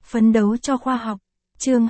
Phấn đấu cho khoa học. Chương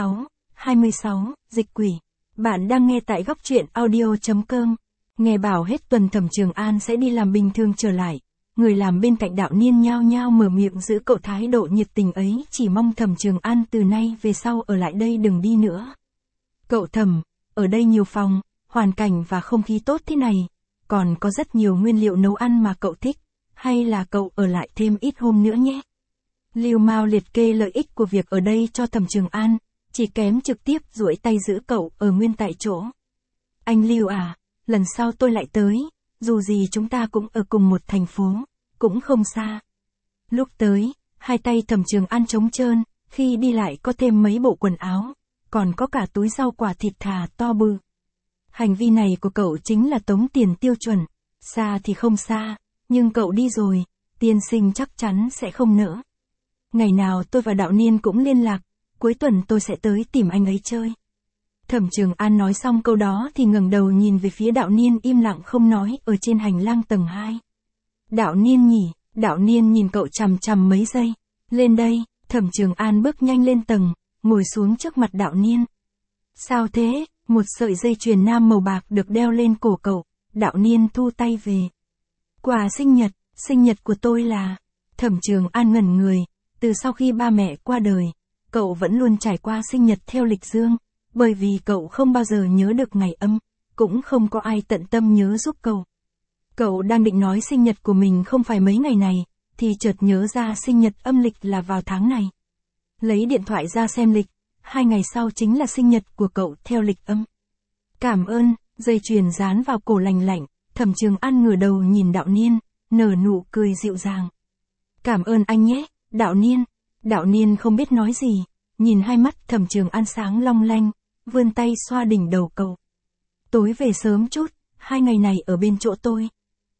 26, dịch quỷ. Bạn đang nghe tại góc truyện audio.com. Nghe bảo hết tuần Thẩm Trường An sẽ đi làm bình thường trở lại. Người làm bên cạnh Đạo Niên nhao nhao mở miệng giữ cậu thái độ nhiệt tình ấy, chỉ mong Thẩm Trường An từ nay về sau ở lại đây đừng đi nữa. Cậu Thẩm, ở đây nhiều phòng, hoàn cảnh và không khí tốt thế này, còn có rất nhiều nguyên liệu nấu ăn mà cậu thích, hay là cậu ở lại thêm ít hôm nữa nhé. Lưu Mao liệt kê lợi ích của việc ở đây cho Thẩm Trường An, chỉ kém trực tiếp duỗi tay giữ cậu ở nguyên tại chỗ. Anh Lưu à, lần sau tôi lại tới, dù gì chúng ta cũng ở cùng một thành phố, cũng không xa. Lúc tới, hai tay Thẩm Trường An trống trơn, khi đi lại có thêm mấy bộ quần áo, còn có cả túi rau quả thịt thà to bự. Hành vi này của cậu chính là tống tiền tiêu chuẩn, xa thì không xa, nhưng cậu đi rồi, tiên sinh chắc chắn sẽ không nỡ. Ngày nào tôi và Đạo Niên cũng liên lạc, cuối tuần tôi sẽ tới tìm anh ấy chơi. Thẩm Trường An nói xong câu đó thì ngẩng đầu nhìn về phía Đạo Niên im lặng không nói ở trên hành lang tầng 2. Đạo Niên nhỉ, Đạo Niên nhìn cậu chằm chằm mấy giây. Lên đây, Thẩm Trường An bước nhanh lên tầng, ngồi xuống trước mặt Đạo Niên. Sao thế? Một sợi dây chuyền nam màu bạc được đeo lên cổ cậu, Đạo Niên thu tay về. Quà sinh nhật của tôi là... Thẩm Trường An ngẩn người, từ sau khi ba mẹ qua đời, cậu vẫn luôn trải qua sinh nhật theo lịch dương, bởi vì cậu không bao giờ nhớ được ngày âm, cũng không có ai tận tâm nhớ giúp cậu. Cậu đang định nói sinh nhật của mình không phải mấy ngày này, thì chợt nhớ ra sinh nhật âm lịch là vào tháng này. Lấy điện thoại ra xem lịch, 2 ngày sau chính là sinh nhật của cậu theo lịch âm. Cảm ơn, dây chuyền dán vào cổ lành lạnh, Thẩm Trường An ngửa đầu nhìn Đạo Niên, nở nụ cười dịu dàng. Cảm ơn anh nhé, Đạo Niên. Đạo Niên không biết nói gì, nhìn hai mắt Thẩm Trường An sáng long lanh, vươn tay xoa đỉnh đầu cậu. Tối về sớm chút, 2 ngày này ở bên chỗ tôi.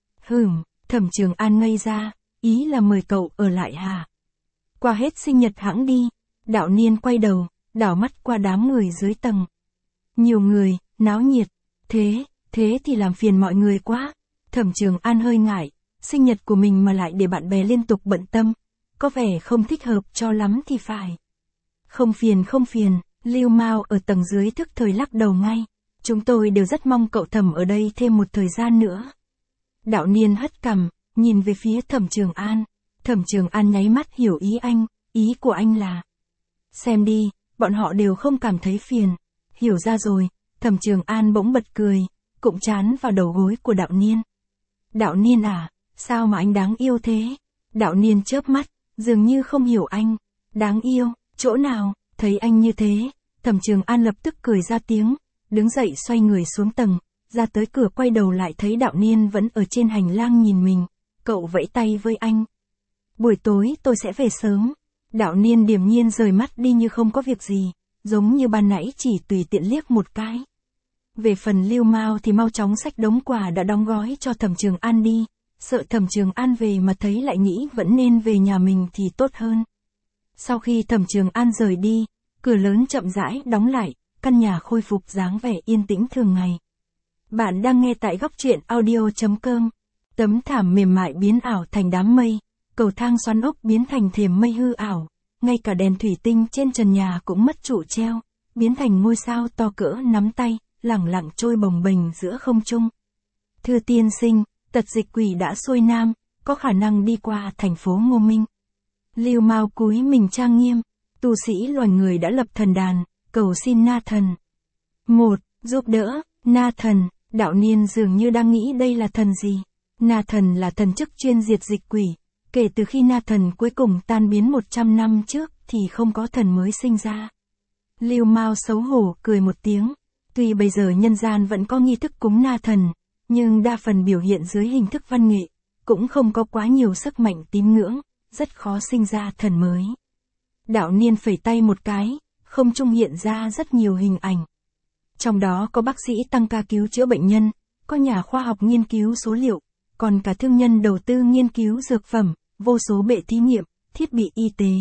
Thẩm Trường An ngây ra, ý là mời cậu ở lại hả? Qua hết sinh nhật hẵng đi. Đạo Niên quay đầu, đảo mắt qua đám người dưới tầng. Nhiều người, náo nhiệt. Thế thì làm phiền mọi người quá. Thẩm Trường An hơi ngại, sinh nhật của mình mà lại để bạn bè liên tục bận tâm, có vẻ không thích hợp cho lắm thì phải. Không phiền, Lưu Mao ở tầng dưới thức thời lắc đầu ngay. Chúng tôi đều rất mong cậu Thẩm ở đây thêm một thời gian nữa. Đạo Niên hất cằm, nhìn về phía Thẩm Trường An. Thẩm Trường An nháy mắt hiểu ý anh, ý của anh là... Xem đi, bọn họ đều không cảm thấy phiền. Hiểu ra rồi, Thẩm Trường An bỗng bật cười, cụm trán vào đầu gối của Đạo Niên. Đạo Niên à, sao mà anh đáng yêu thế? Đạo Niên chớp mắt, dường như không hiểu anh. Đáng yêu, chỗ nào? Thấy anh như thế, Thẩm Trường An lập tức cười ra tiếng, đứng dậy xoay người xuống tầng, ra tới cửa quay đầu lại thấy Đạo Niên vẫn ở trên hành lang nhìn mình, cậu vẫy tay với anh. Buổi tối tôi sẽ về sớm. Đạo Niên điềm nhiên rời mắt đi như không có việc gì, giống như ban nãy chỉ tùy tiện liếc một cái. Về phần Lưu Mao thì mau chóng xách đống quà đã đóng gói cho Thẩm Trường An đi, sợ Thẩm Trường An về mà thấy lại nghĩ vẫn nên về nhà mình thì tốt hơn. Sau khi Thẩm Trường An rời đi, cửa lớn chậm rãi đóng lại, căn nhà khôi phục dáng vẻ yên tĩnh thường ngày. Bạn đang nghe tại góc truyện audio.com. Tấm thảm mềm mại biến ảo thành đám mây, cầu thang xoắn ốc biến thành thềm mây hư ảo, ngay cả đèn thủy tinh trên trần nhà cũng mất trụ treo, biến thành ngôi sao to cỡ nắm tay, lẳng lặng trôi bồng bềnh giữa không trung. Thưa tiên sinh, tật dịch quỷ đã xuôi nam, có khả năng đi qua thành phố Ngô Minh. Lưu Mao cúi mình trang nghiêm, tu sĩ loài người đã lập thần đàn, cầu xin Na Thần. 1. Giúp đỡ, Na Thần. Đạo Niên dường như đang nghĩ đây là thần gì. Na Thần là thần chức chuyên diệt dịch quỷ. Kể từ khi Na Thần cuối cùng tan biến 100 năm trước thì không có thần mới sinh ra. Lưu Mao xấu hổ cười một tiếng. Tuy bây giờ nhân gian vẫn có nghi thức cúng Na Thần, nhưng đa phần biểu hiện dưới hình thức văn nghệ, cũng không có quá nhiều sức mạnh tín ngưỡng, rất khó sinh ra thần mới. Đạo Niên phẩy tay một cái, không trung hiện ra rất nhiều hình ảnh. Trong đó có bác sĩ tăng ca cứu chữa bệnh nhân, có nhà khoa học nghiên cứu số liệu, còn cả thương nhân đầu tư nghiên cứu dược phẩm, vô số bệ thí nghiệm, thiết bị y tế.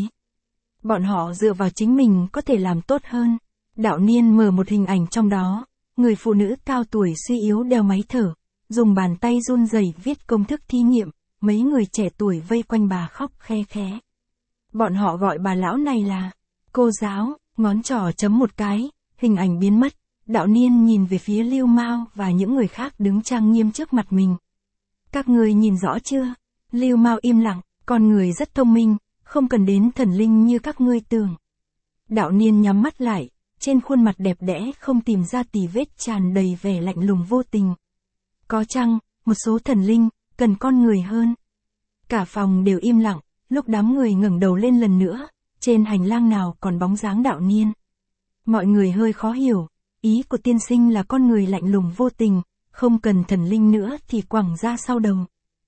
Bọn họ dựa vào chính mình có thể làm tốt hơn. Đạo Niên mở một hình ảnh trong đó, người phụ nữ cao tuổi suy yếu đeo máy thở, dùng bàn tay run rẩy viết công thức thí nghiệm, mấy người trẻ tuổi vây quanh bà khóc khe khẽ. Bọn họ gọi bà lão này là cô giáo, ngón trỏ chấm một cái, hình ảnh biến mất. Đạo Niên nhìn về phía Lưu Mao và những người khác đứng trang nghiêm trước mặt mình. Các người nhìn rõ chưa? Lưu Mao im lặng, con người rất thông minh, không cần đến thần linh như các ngươi tưởng. Đạo Niên nhắm mắt lại, trên khuôn mặt đẹp đẽ không tìm ra tì vết tràn đầy vẻ lạnh lùng vô tình. Có chăng, một số thần linh, cần con người hơn. Cả phòng đều im lặng, lúc đám người ngẩng đầu lên lần nữa, trên hành lang nào còn bóng dáng Đạo Niên. Mọi người hơi khó hiểu, ý của tiên sinh là con người lạnh lùng vô tình, không cần thần linh nữa thì quẳng ra sau đầu.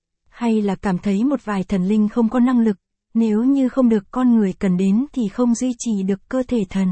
Hay là cảm thấy một vài thần linh không có năng lực, nếu như không được con người cần đến thì không duy trì được cơ thể thần.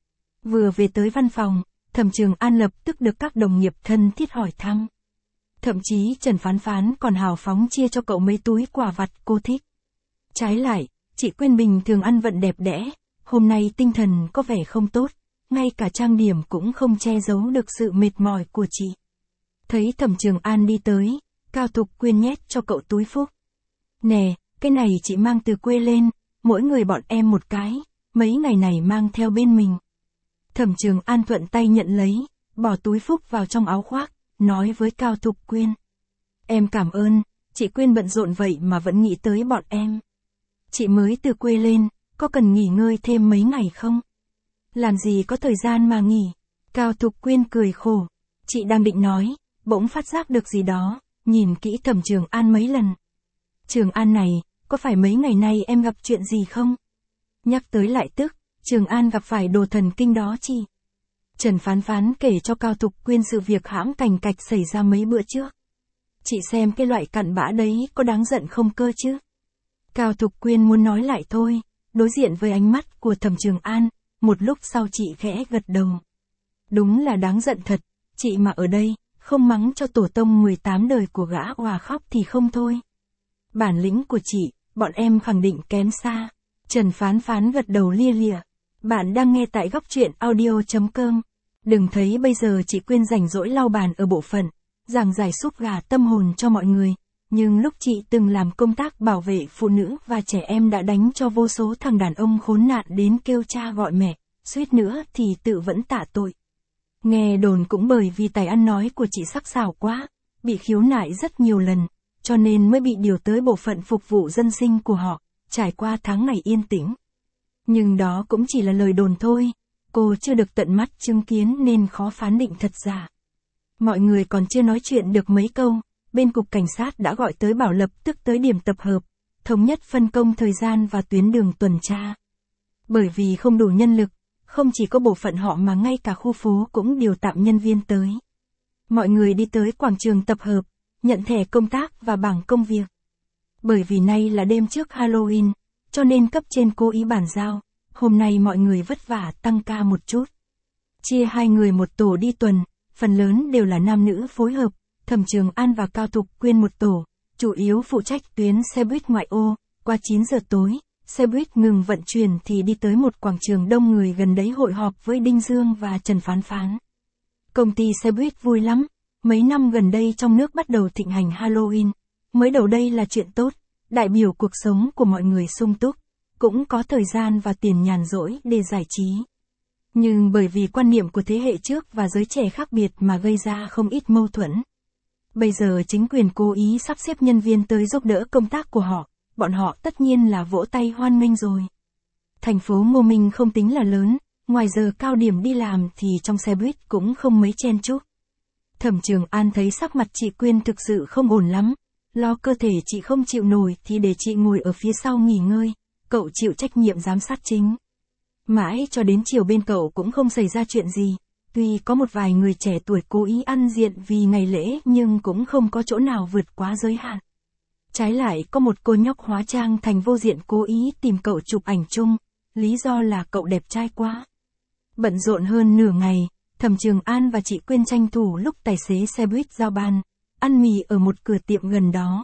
Vừa về tới văn phòng, Thẩm Trường An lập tức được các đồng nghiệp thân thiết hỏi thăm. Thậm chí Trần Phán Phán còn hào phóng chia cho cậu mấy túi quà vặt cô thích. Trái lại, chị Quyên bình thường ăn vận đẹp đẽ, hôm nay tinh thần có vẻ không tốt, ngay cả trang điểm cũng không che giấu được sự mệt mỏi của chị. Thấy Thẩm Trường An đi tới, Cao Thục Quyên nhét cho cậu túi phúc. Nè, cái này chị mang từ quê lên, mỗi người bọn em một cái, mấy ngày này mang theo bên mình. Thẩm Trường An thuận tay nhận lấy, bỏ túi phúc vào trong áo khoác, nói với Cao Thục Quyên. Em cảm ơn, chị Quyên bận rộn vậy mà vẫn nghĩ tới bọn em. Chị mới từ quê lên, có cần nghỉ ngơi thêm mấy ngày không? Làm gì có thời gian mà nghỉ. Cao Thục Quyên cười khổ. Chị đang định nói, bỗng phát giác được gì đó, nhìn kỹ Thẩm Trường An mấy lần. Trường An này, có phải mấy ngày nay em gặp chuyện gì không? Nhắc tới lại tức, Trường An gặp phải đồ thần kinh đó chị. Trần Phán Phán kể cho Cao Thục Quyên sự việc hãm cành cạch xảy ra mấy bữa trước. Chị xem cái loại cặn bã đấy có đáng giận không cơ chứ? Cao Thục Quyên muốn nói lại thôi, đối diện với ánh mắt của Thẩm Trường An, một lúc sau chị khẽ gật đầu. Đúng là đáng giận thật, chị mà ở đây, không mắng cho tổ tông 18 đời của gã òa khóc thì không thôi. Bản lĩnh của chị, bọn em khẳng định kém xa. Trần Phán Phán gật đầu lia lịa. Bạn đang nghe tại góc truyện audio.com. Đừng thấy bây giờ chị Quyên rảnh rỗi lau bàn ở bộ phận, giảng giải súp gà tâm hồn cho mọi người. Nhưng lúc chị từng làm công tác bảo vệ phụ nữ và trẻ em đã đánh cho vô số thằng đàn ông khốn nạn đến kêu cha gọi mẹ, suýt nữa thì tự vẫn tạ tội. Nghe đồn cũng bởi vì tài ăn nói của chị sắc sảo quá, bị khiếu nại rất nhiều lần, cho nên mới bị điều tới bộ phận phục vụ dân sinh của họ, trải qua tháng ngày yên tĩnh. Nhưng đó cũng chỉ là lời đồn thôi, cô chưa được tận mắt chứng kiến nên khó phán định thật giả. Mọi người còn chưa nói chuyện được mấy câu, bên cục cảnh sát đã gọi tới bảo lập tức tới điểm tập hợp, thống nhất phân công thời gian và tuyến đường tuần tra. Bởi vì không đủ nhân lực, không chỉ có bộ phận họ mà ngay cả khu phố cũng điều tạm nhân viên tới. Mọi người đi tới quảng trường tập hợp, nhận thẻ công tác và bảng công việc. Bởi vì nay là đêm trước Halloween, cho nên cấp trên cố ý bàn giao, hôm nay mọi người vất vả tăng ca một chút. Chia hai người một tổ đi tuần, phần lớn đều là nam nữ phối hợp, Thẩm Trường An và Cao Thục Quyên một tổ, chủ yếu phụ trách tuyến xe buýt ngoại ô, qua 9 giờ tối, xe buýt ngừng vận chuyển thì đi tới một quảng trường đông người gần đấy hội họp với Đinh Dương và Trần Phán Phán. Công ty xe buýt vui lắm, mấy năm gần đây trong nước bắt đầu thịnh hành Halloween, mới đầu đây là chuyện tốt, đại biểu cuộc sống của mọi người sung túc, cũng có thời gian và tiền nhàn rỗi để giải trí. Nhưng bởi vì quan niệm của thế hệ trước và giới trẻ khác biệt mà gây ra không ít mâu thuẫn. Bây giờ chính quyền cố ý sắp xếp nhân viên tới giúp đỡ công tác của họ, bọn họ tất nhiên là vỗ tay hoan nghênh rồi. Thành phố Ngô Minh không tính là lớn, ngoài giờ cao điểm đi làm thì trong xe buýt cũng không mấy chen chúc. Thẩm Trường An thấy sắc mặt chị Quyên thực sự không ổn lắm, lo cơ thể chị không chịu nổi thì để chị ngồi ở phía sau nghỉ ngơi, cậu chịu trách nhiệm giám sát chính. Mãi cho đến chiều bên cậu cũng không xảy ra chuyện gì, tuy có một vài người trẻ tuổi cố ý ăn diện vì ngày lễ nhưng cũng không có chỗ nào vượt quá giới hạn. Trái lại có một cô nhóc hóa trang thành vô diện cố ý tìm cậu chụp ảnh chung, lý do là cậu đẹp trai quá. Bận rộn hơn nửa ngày, Thẩm Trường An và chị Quyên tranh thủ lúc tài xế xe buýt giao ban, ăn mì ở một cửa tiệm gần đó.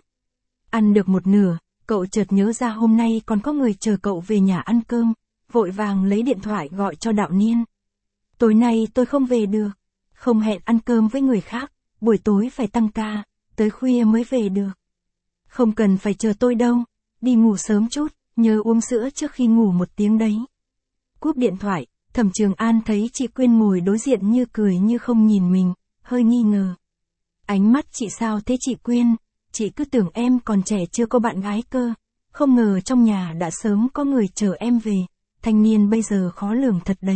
Ăn được một nửa, cậu chợt nhớ ra hôm nay còn có người chờ cậu về nhà ăn cơm, vội vàng lấy điện thoại gọi cho Đạo Niên. Tối nay tôi không về được, không hẹn ăn cơm với người khác, buổi tối phải tăng ca, tới khuya mới về được. Không cần phải chờ tôi đâu, đi ngủ sớm chút, nhớ uống sữa trước khi ngủ một tiếng đấy. Cúp điện thoại, Thẩm Trường An thấy chị Quyên ngồi đối diện như cười như không nhìn mình, hơi nghi ngờ. Ánh mắt chị sao thế chị Quyên, chị cứ tưởng em còn trẻ chưa có bạn gái cơ, không ngờ trong nhà đã sớm có người chờ em về, thanh niên bây giờ khó lường thật đấy.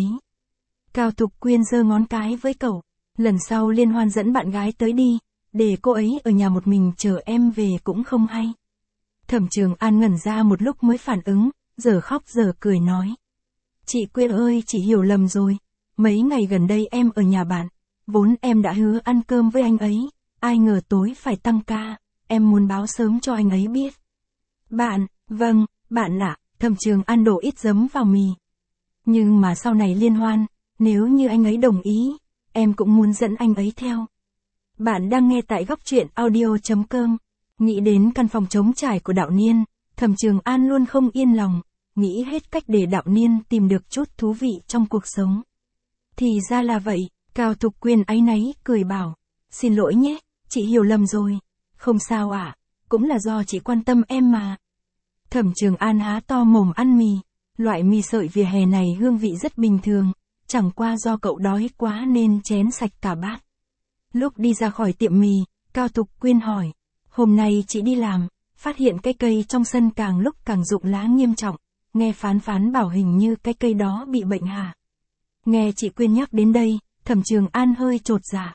Cao Thục Quyên giơ ngón cái với cậu, lần sau liên hoan dẫn bạn gái tới đi, để cô ấy ở nhà một mình chờ em về cũng không hay. Thẩm Trường An ngẩn ra một lúc mới phản ứng, giờ khóc giờ cười nói. Chị Quyên ơi, chị hiểu lầm rồi, mấy ngày gần đây em ở nhà bạn, vốn em đã hứa ăn cơm với anh ấy, ai ngờ tối phải tăng ca, em muốn báo sớm cho anh ấy biết. Bạn, vâng, bạn ạ, Thẩm Trường An đổ ít giấm vào mì. Nhưng mà sau này liên hoan, nếu như anh ấy đồng ý, em cũng muốn dẫn anh ấy theo. Bạn đang nghe tại góc truyện audio.com. Nghĩ đến căn phòng trống trải của Đạo Niên, Thẩm Trường An luôn không yên lòng, nghĩ hết cách để Đạo Niên tìm được chút thú vị trong cuộc sống. Thì ra là vậy, Cao Thục Quyên áy náy cười bảo, xin lỗi nhé, chị hiểu lầm rồi. Không sao ạ, cũng là do chị quan tâm em mà. Thẩm Trường An há to mồm ăn mì, loại mì sợi vỉa hè này hương vị rất bình thường, chẳng qua do cậu đói quá nên chén sạch cả bát. Lúc đi ra khỏi tiệm mì, Cao Thục Quyên hỏi, hôm nay chị đi làm, phát hiện cái cây trong sân càng lúc càng rụng lá nghiêm trọng, nghe phán bảo hình như cái cây đó bị bệnh hả? Nghe chị Quyên nhắc đến đây, Thẩm Trường An hơi chột dạ.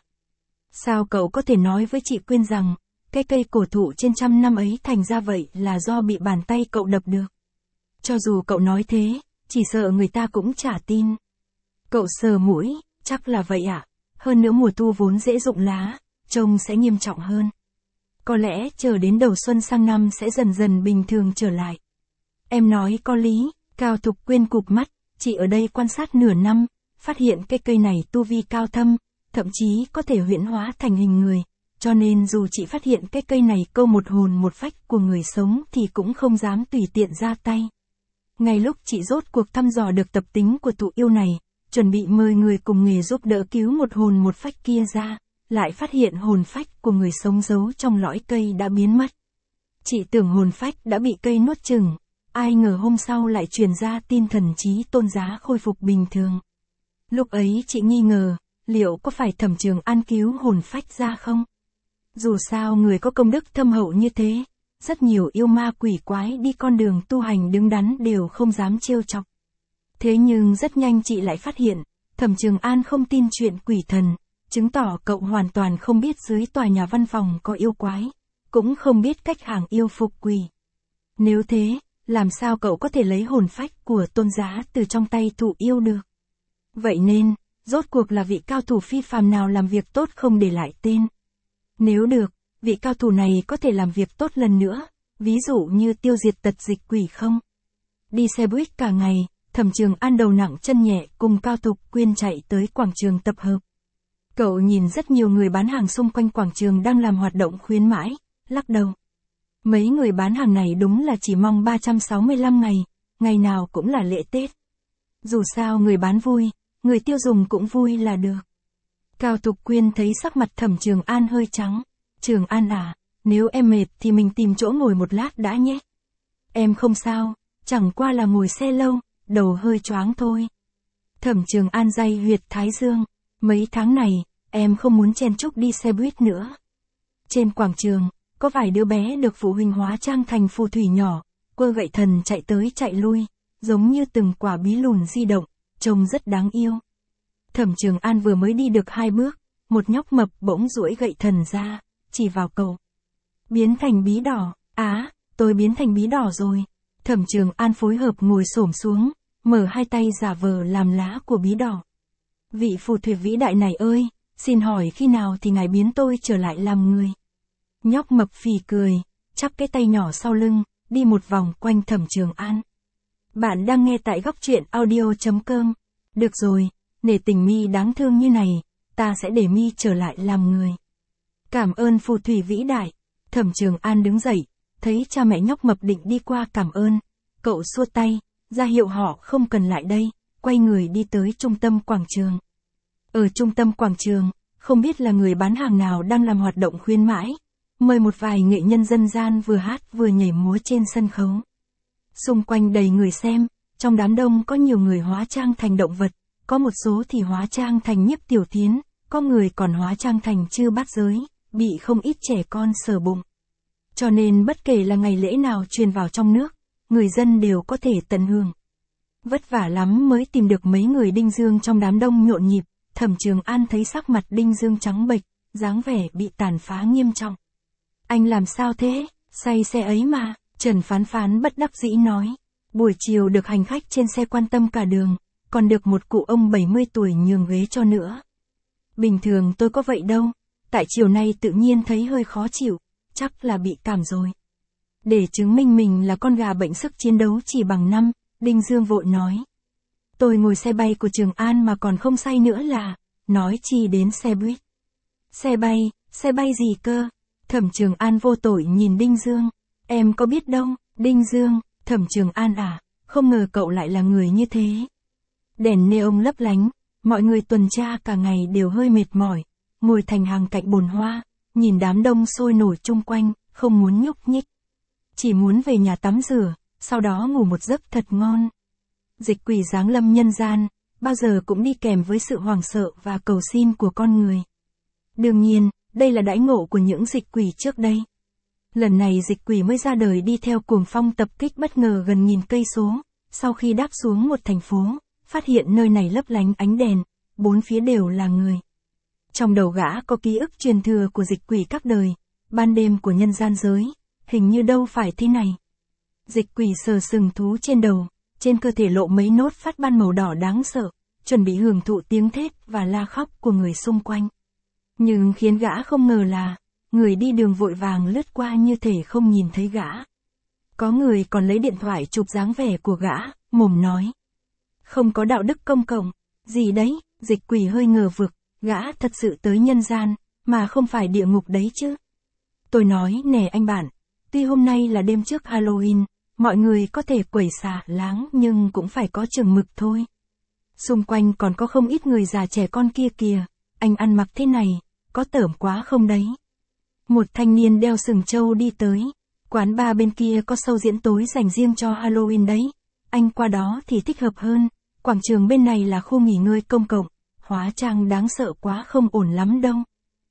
Sao cậu có thể nói với chị Quyên rằng, cái cây cổ thụ trên 100 năm ấy thành ra vậy là do bị bàn tay cậu đập được? Cho dù cậu nói thế, chỉ sợ người ta cũng chả tin. Cậu sờ mũi, chắc là vậy ạ. Hơn nữa mùa thu vốn dễ rụng lá, trông sẽ nghiêm trọng hơn. Có lẽ chờ đến đầu xuân sang năm sẽ dần dần bình thường trở lại. Em nói có lý, Cao Thục Quyên cụp mắt, chị ở đây quan sát nửa năm, phát hiện cái cây này tu vi cao thâm, thậm chí có thể huyễn hóa thành hình người, cho nên dù chị phát hiện cái cây này câu một hồn một phách của người sống thì cũng không dám tùy tiện ra tay. Ngay lúc chị rốt cuộc thăm dò được tập tính của tụ yêu này, chuẩn bị mời người cùng nghề giúp đỡ cứu một hồn một phách kia ra, lại phát hiện hồn phách của người sống giấu trong lõi cây đã biến mất. Chị tưởng hồn phách đã bị cây nuốt chửng, ai ngờ hôm sau lại truyền ra tin thần trí Tôn Giá khôi phục bình thường. Lúc ấy chị nghi ngờ, liệu có phải Thẩm Trường An cứu hồn phách ra không? Dù sao người có công đức thâm hậu như thế, rất nhiều yêu ma quỷ quái đi con đường tu hành đứng đắn đều không dám trêu chọc. Thế nhưng rất nhanh chị lại phát hiện, Thẩm Trường An không tin chuyện quỷ thần, chứng tỏ cậu hoàn toàn không biết dưới tòa nhà văn phòng có yêu quái, cũng không biết cách hàng yêu phục quỷ. Nếu thế, làm sao cậu có thể lấy hồn phách của Tôn Giá từ trong tay thụ yêu được? Vậy nên, rốt cuộc là vị cao thủ phi phàm nào làm việc tốt không để lại tên? Nếu được, vị cao thủ này có thể làm việc tốt lần nữa, ví dụ như tiêu diệt tật dịch quỷ không? Đi xe buýt cả ngày, Thẩm Trường An đầu nặng chân nhẹ cùng Cao Thục Quyên chạy tới quảng trường tập hợp. Cậu nhìn rất nhiều người bán hàng xung quanh quảng trường đang làm hoạt động khuyến mãi, lắc đầu. Mấy người bán hàng này đúng là chỉ mong 365 ngày, ngày nào cũng là lễ Tết. Dù sao người bán vui, người tiêu dùng cũng vui là được. Cao Thục Quyên thấy sắc mặt Thẩm Trường An hơi trắng. Trường An à, nếu em mệt thì mình tìm chỗ ngồi một lát đã nhé. Em không sao, chẳng qua là ngồi xe lâu, đầu hơi choáng thôi. Thẩm Trường An day huyệt thái dương, mấy tháng này, em không muốn chen chúc đi xe buýt nữa. Trên quảng trường, có vài đứa bé được phụ huynh hóa trang thành phù thủy nhỏ, quơ gậy thần chạy tới chạy lui, giống như từng quả bí lùn di động, trông rất đáng yêu. Thẩm Trường An vừa mới đi được 2 bước, một nhóc mập bỗng duỗi gậy thần ra, chỉ vào cậu. Biến thành bí đỏ, tôi biến thành bí đỏ rồi. Thẩm Trường An phối hợp ngồi xổm xuống, mở hai tay giả vờ làm lá của bí đỏ. Vị phù thủy vĩ đại này ơi, xin hỏi khi nào thì ngài biến tôi trở lại làm người? Nhóc mập phì cười, chắp cái tay nhỏ sau lưng, đi một vòng quanh Thẩm Trường An. Bạn đang nghe tại góc truyện audio.com. Được rồi, nể tình mi đáng thương như này, ta sẽ để mi trở lại làm người. Cảm ơn phù thủy vĩ đại. Thẩm Trường An đứng dậy, thấy cha mẹ nhóc mập định đi qua cảm ơn. Cậu xua tay, ra hiệu họ không cần lại đây, quay người đi tới trung tâm quảng trường. Ở trung tâm quảng trường, không biết là người bán hàng nào đang làm hoạt động khuyến mãi, mời một vài nghệ nhân dân gian vừa hát vừa nhảy múa trên sân khấu. Xung quanh đầy người xem, trong đám đông có nhiều người hóa trang thành động vật, có một số thì hóa trang thành Nhiếp Tiểu Thiến, có người còn hóa trang thành Chư Bát Giới, bị không ít trẻ con sờ bụng. Cho nên bất kể là ngày lễ nào truyền vào trong nước, người dân đều có thể tận hưởng. Vất vả lắm mới tìm được mấy người Đinh Dương trong đám đông nhộn nhịp, Thẩm Trường An thấy sắc mặt Đinh Dương trắng bệch, dáng vẻ bị tàn phá nghiêm trọng. Anh làm sao thế, say xe ấy mà, Trần Phán Phán bất đắc dĩ nói. Buổi chiều được hành khách trên xe quan tâm cả đường, còn được một cụ ông 70 tuổi nhường ghế cho nữa. Bình thường tôi có vậy đâu, tại chiều nay tự nhiên thấy hơi khó chịu, chắc là bị cảm rồi. Để chứng minh mình là con gà bệnh sức chiến đấu chỉ bằng 5, Đinh Dương vội nói. Tôi ngồi xe bay của Trường An mà còn không say nữa là, nói chi đến xe buýt. Xe bay gì cơ? Thẩm Trường An vô tội nhìn Đinh Dương. Em có biết đâu, Đinh Dương, Thẩm Trường An à, không ngờ cậu lại là người như thế. Đèn neon lấp lánh, mọi người tuần tra cả ngày đều hơi mệt mỏi, ngồi thành hàng cạnh bồn hoa, nhìn đám đông sôi nổi chung quanh, không muốn nhúc nhích. Chỉ muốn về nhà tắm rửa, sau đó ngủ một giấc thật ngon. Dịch quỷ giáng lâm nhân gian, bao giờ cũng đi kèm với sự hoảng sợ và cầu xin của con người. Đương nhiên, đây là đãi ngộ của những dịch quỷ trước đây. Lần này dịch quỷ mới ra đời đi theo cuồng phong tập kích bất ngờ gần 1000 cây số, sau khi đáp xuống một thành phố, phát hiện nơi này lấp lánh ánh đèn, bốn phía đều là người. Trong đầu gã có ký ức truyền thừa của dịch quỷ các đời, ban đêm của nhân gian giới, hình như đâu phải thế này. Dịch quỷ sờ sừng thú trên đầu, trên cơ thể lộ mấy nốt phát ban màu đỏ đáng sợ, chuẩn bị hưởng thụ tiếng thét và la khóc của người xung quanh. Nhưng khiến gã không ngờ là, người đi đường vội vàng lướt qua như thể không nhìn thấy gã. Có người còn lấy điện thoại chụp dáng vẻ của gã, mồm nói. Không có đạo đức công cộng, gì đấy, dịch quỷ hơi ngờ vực, gã thật sự tới nhân gian, mà không phải địa ngục đấy chứ. Tôi nói nè anh bạn, tuy hôm nay là đêm trước Halloween, mọi người có thể quẩy xả láng nhưng cũng phải có chừng mực thôi. Xung quanh còn có không ít người già trẻ con kia kìa, anh ăn mặc thế này, có tởm quá không đấy? Một thanh niên đeo sừng trâu đi tới, quán bar bên kia có show diễn tối dành riêng cho Halloween đấy, anh qua đó thì thích hợp hơn, quảng trường bên này là khu nghỉ ngơi công cộng, hóa trang đáng sợ quá không ổn lắm đâu.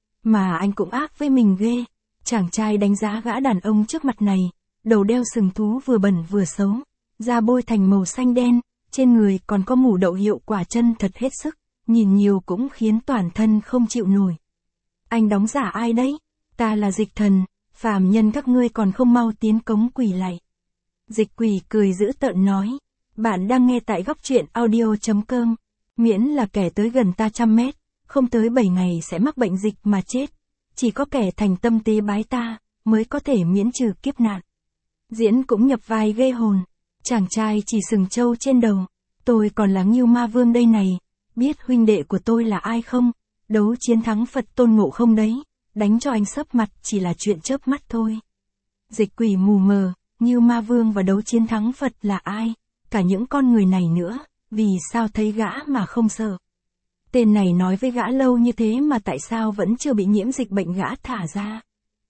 Mà anh cũng ác với mình ghê, chàng trai đánh giá gã đàn ông trước mặt này, đầu đeo sừng thú vừa bẩn vừa xấu, da bôi thành màu xanh đen, trên người còn có mủ đậu hiệu quả chân thật hết sức, nhìn nhiều cũng khiến toàn thân không chịu nổi. Anh đóng giả ai đấy? Ta là dịch thần, phàm nhân các ngươi còn không mau tiến cống quỳ lạy. Dịch quỷ cười dữ tợn nói, bạn đang nghe tại góc truyện audio.com, miễn là kẻ tới gần ta 100 mét, không tới 7 ngày sẽ mắc bệnh dịch mà chết, chỉ có kẻ thành tâm tế bái ta, mới có thể miễn trừ kiếp nạn. Diễn cũng nhập vai ghê hồn, chàng trai chỉ sừng trâu trên đầu, tôi còn là Ngưu Ma Vương đây này, biết huynh đệ của tôi là ai không, đấu chiến thắng Phật Tôn Ngộ Không đấy, đánh cho anh sấp mặt chỉ là chuyện chớp mắt thôi. Dịch quỷ mù mờ, Ngưu Ma Vương và đấu chiến thắng Phật là ai, cả những con người này nữa, vì sao thấy gã mà không sợ. Tên này nói với gã lâu như thế mà tại sao vẫn chưa bị nhiễm dịch bệnh gã thả ra.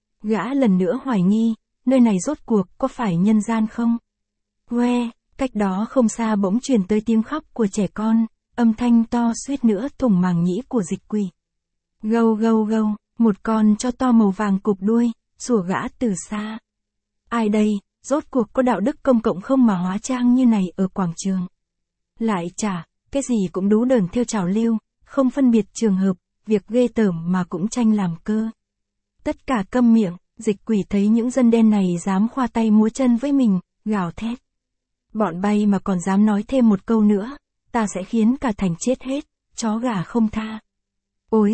Gã lần nữa hoài nghi, nơi này rốt cuộc có phải nhân gian không? Quê, cách đó không xa bỗng truyền tới tiếng khóc của trẻ con, âm thanh to suýt nữa thủng màng nhĩ của dịch quỷ. Gâu gâu gâu, một con cho to màu vàng cụp đuôi, sủa gã từ xa. Ai đây, rốt cuộc có đạo đức công cộng không mà hóa trang như này ở quảng trường? Lại chả, cái gì cũng đú đờn theo trào lưu, không phân biệt trường hợp, việc ghê tởm mà cũng tranh làm cơ. Tất cả câm miệng, dịch quỷ thấy những dân đen này dám khoa tay múa chân với mình, gào thét. Bọn bay mà còn dám nói thêm một câu nữa, ta sẽ khiến cả thành chết hết, chó gà không tha. Ôi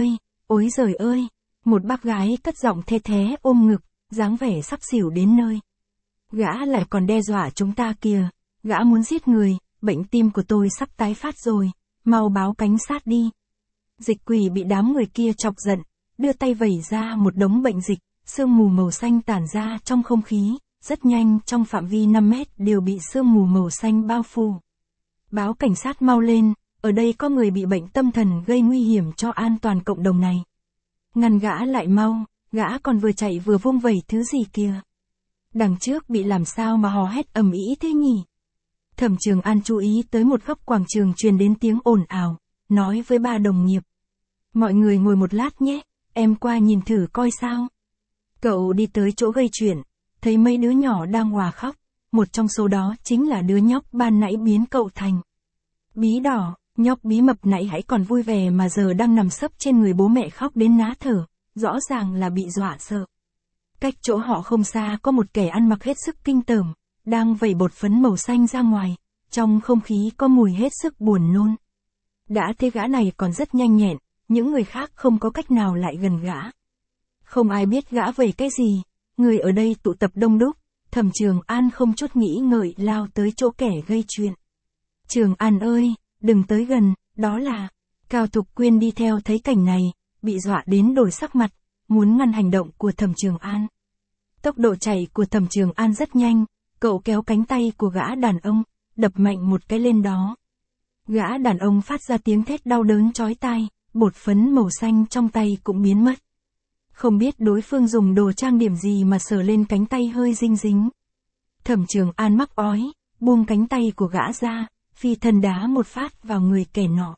giời ơi, một bác gái cất giọng the thé ôm ngực, dáng vẻ sắp xỉu đến nơi. Gã lại còn đe dọa chúng ta kìa, gã muốn giết người, bệnh tim của tôi sắp tái phát rồi, mau báo cảnh sát đi. Dịch quỷ bị đám người kia chọc giận, đưa tay vẩy ra một đống bệnh dịch, sương mù màu xanh tản ra trong không khí, rất nhanh trong phạm vi 5 mét đều bị sương mù màu xanh bao phủ. Báo cảnh sát mau lên, ở đây có người bị bệnh tâm thần gây nguy hiểm cho an toàn cộng đồng này. Ngăn gã lại mau, gã còn vừa chạy vừa vung vẩy thứ gì kìa. Đằng trước bị làm sao mà hò hét ầm ĩ thế nhỉ? Thẩm Trường An chú ý tới một góc quảng trường truyền đến tiếng ồn ào, nói với ba đồng nghiệp. Mọi người ngồi một lát nhé, em qua nhìn thử coi sao. Cậu đi tới chỗ gây chuyện, thấy mấy đứa nhỏ đang òa khóc, một trong số đó chính là đứa nhóc ban nãy biến cậu thành bí đỏ. Nhóc bí mập nãy hãy còn vui vẻ mà giờ đang nằm sấp trên người bố mẹ khóc đến ná thở, rõ ràng là bị dọa sợ. Cách chỗ họ không xa có một kẻ ăn mặc hết sức kinh tởm, đang vẩy bột phấn màu xanh ra ngoài, trong không khí có mùi hết sức buồn nôn. Đã thế gã này còn rất nhanh nhẹn, những người khác không có cách nào lại gần gã. Không ai biết gã vẩy cái gì, người ở đây tụ tập đông đúc, Thẩm Trường An không chút nghĩ ngợi lao tới chỗ kẻ gây chuyện. Trường An ơi, đừng tới gần, đó là... Cao Thục Quyên đi theo thấy cảnh này, bị dọa đến đổi sắc mặt, muốn ngăn hành động của Thẩm Trường An. Tốc độ chạy của Thẩm Trường An rất nhanh, cậu kéo cánh tay của gã đàn ông, đập mạnh một cái lên đó. Gã đàn ông phát ra tiếng thét đau đớn chói tai, bột phấn màu xanh trong tay cũng biến mất. Không biết đối phương dùng đồ trang điểm gì mà sờ lên cánh tay hơi dinh dính. Thẩm Trường An mắc ói, buông cánh tay của gã ra, phi thân đá một phát vào người kẻ nọ.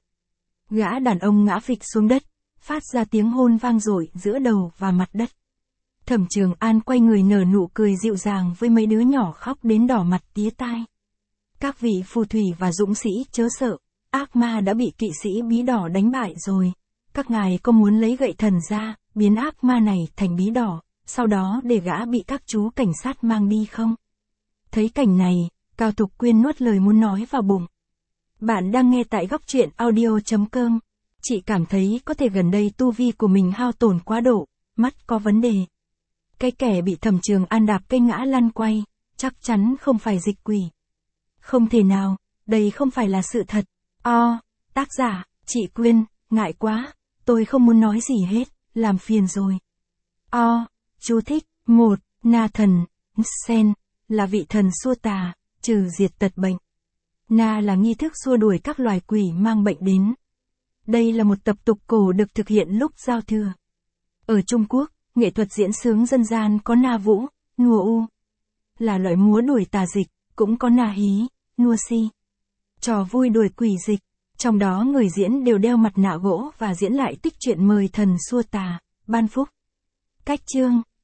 Gã đàn ông ngã phịch xuống đất, phát ra tiếng hôn vang dội giữa đầu và mặt đất. Thẩm Trường An quay người nở nụ cười dịu dàng với mấy đứa nhỏ khóc đến đỏ mặt tía tai. Các vị phù thủy và dũng sĩ chớ sợ, ác ma đã bị kỵ sĩ bí đỏ đánh bại rồi. Các ngài có muốn lấy gậy thần ra, biến ác ma này thành bí đỏ, sau đó để gã bị các chú cảnh sát mang đi không? Thấy cảnh này, Cao Thục Quyên nuốt lời muốn nói vào bụng. Bạn đang nghe tại góc truyện audio.com. Chị cảm thấy có thể gần đây tu vi của mình hao tổn quá độ, mắt có vấn đề. Cái kẻ bị Thẩm Trường An đạp cây ngã lăn quay, chắc chắn không phải dịch quỷ. Không thể nào, đây không phải là sự thật. Tác giả, chị Quyên, ngại quá, tôi không muốn nói gì hết, làm phiền rồi. Chú thích, 1. Na thần, Sen, là vị thần xua tà, trừ diệt tật bệnh. Na là nghi thức xua đuổi các loài quỷ mang bệnh đến. Đây là một tập tục cổ được thực hiện lúc giao thừa. Ở Trung Quốc, nghệ thuật diễn xướng dân gian có na vũ, nùa u. Là loại múa đuổi tà dịch, cũng có na hí, nua si. Trò vui đuổi quỷ dịch, trong đó người diễn đều đeo mặt nạ gỗ và diễn lại tích chuyện mời thần xua tà, ban phúc. Cách chương